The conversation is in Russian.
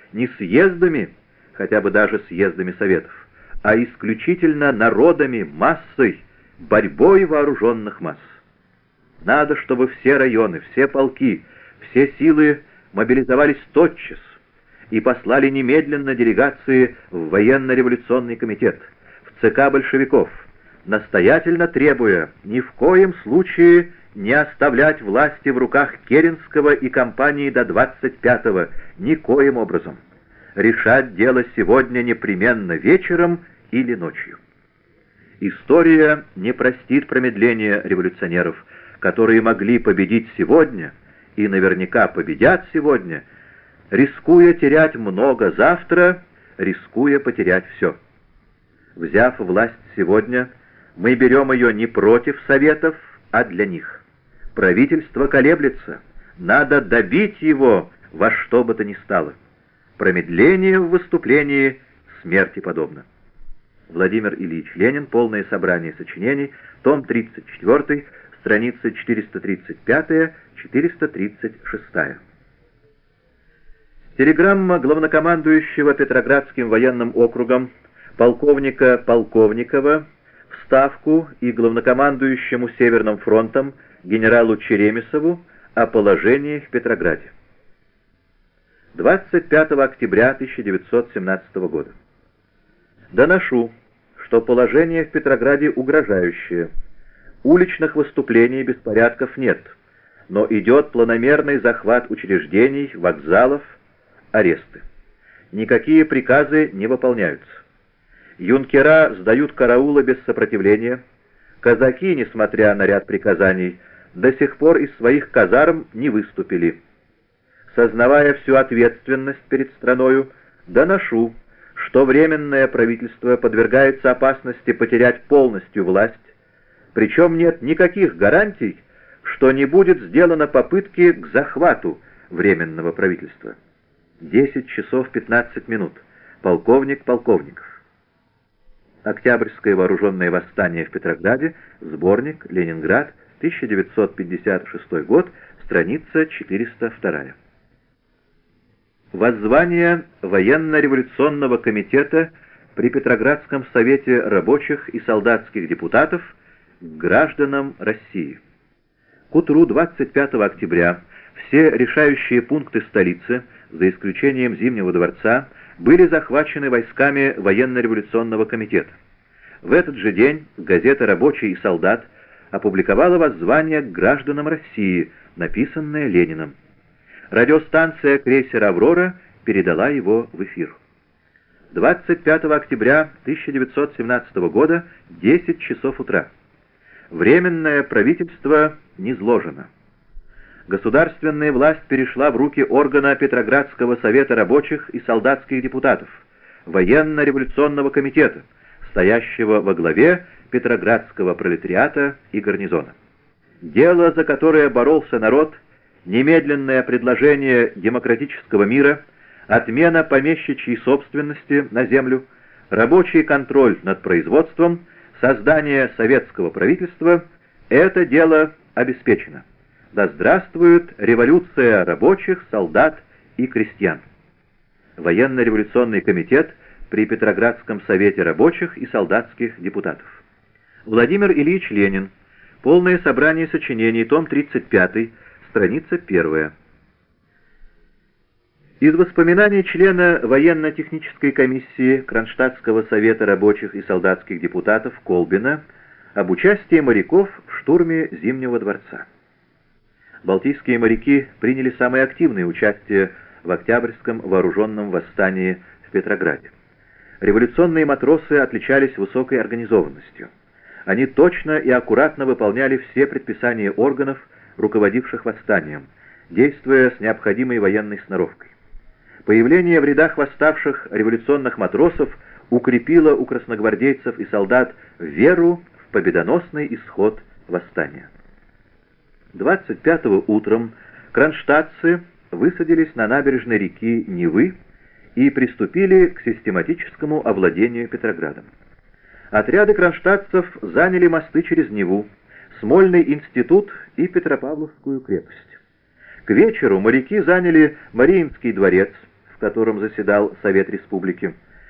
не съездами, хотя бы даже съездами Советов, а исключительно народами, массой, борьбой вооруженных масс. Надо, чтобы все районы, все полки, все силы мобилизовались тотчас и послали немедленно делегации в военно-революционный комитет, в ЦК большевиков, настоятельно требуя ни в коем случае не оставлять власти в руках Керенского и компании до 25-го, никоим образом. Решать дело сегодня непременно вечером или ночью. История не простит промедления революционеров, которые могли победить сегодня и наверняка победят сегодня, рискуя терять много завтра, рискуя потерять все. Взяв власть сегодня, мы берем ее не против Советов, а для них. Правительство колеблется, надо добить его во что бы то ни стало. Промедление в выступлении смерти подобно. Владимир Ильич Ленин. Полное собрание сочинений. Том 34, страница 435-436. Телеграмма главнокомандующего Петроградским военным округом полковника Полковникова в Ставку и главнокомандующему Северным фронтом генералу Черемисову о положении в Петрограде. 25 октября 1917 года. Доношу, что положение в Петрограде угрожающее. Уличных выступлений и беспорядков нет, но идет планомерный захват учреждений, вокзалов, аресты. Никакие приказы не выполняются. Юнкера сдают караулы без сопротивления. Казаки, несмотря на ряд приказаний, до сих пор из своих казарм не выступили. Сознавая всю ответственность перед страною, доношу, что Временное правительство подвергается опасности потерять полностью власть, причем нет никаких гарантий, что не будет сделано попытки к захвату Временного правительства. 10 часов 15 минут. Полковник Полковников. Октябрьское вооруженное восстание в Петрограде. Сборник. Ленинград. 1956 год. Страница 402. Воззвание военно-революционного комитета при Петроградском совете рабочих и солдатских депутатов к гражданам России. К утру 25 октября все решающие пункты столицы, за исключением Зимнего дворца, были захвачены войсками военно-революционного комитета. В этот же день газета «Рабочий и солдат» опубликовала воззвание к гражданам России, написанное Лениным. Радиостанция «Крейсер Аврора» передала его в эфир. 25 октября 1917 года, 10 часов утра. Временное правительство низложено. Государственная власть перешла в руки органа Петроградского совета рабочих и солдатских депутатов, военно-революционного комитета, стоящего во главе Петроградского пролетариата и гарнизона. Дело, за которое боролся народ, немедленное предложение демократического мира, отмена помещичьей собственности на землю, рабочий контроль над производством, создание советского правительства — это дело обеспечено. Да здравствует революция рабочих, солдат и крестьян. Военно-революционный комитет при Петроградском совете рабочих и солдатских депутатов. Владимир Ильич Ленин. Полное собрание сочинений. Том 35, страница 1. Из воспоминаний члена военно-технической комиссии Кронштадтского совета рабочих и солдатских депутатов Колбина об участии моряков в штурме Зимнего дворца. Балтийские моряки приняли самое активное участие в Октябрьском вооруженном восстании в Петрограде. Революционные матросы отличались высокой организованностью. Они точно и аккуратно выполняли все предписания органов, руководивших восстанием, действуя с необходимой военной сноровкой. Появление в рядах восставших революционных матросов укрепило у красногвардейцев и солдат веру в победоносный исход восстания. 25-го утром кронштадтцы высадились на набережной реки Невы и приступили к систематическому овладению Петроградом. Отряды кронштадтцев заняли мосты через Неву, Смольный институт и Петропавловскую крепость. К вечеру моряки заняли Мариинский дворец, в котором заседал Совет Республики,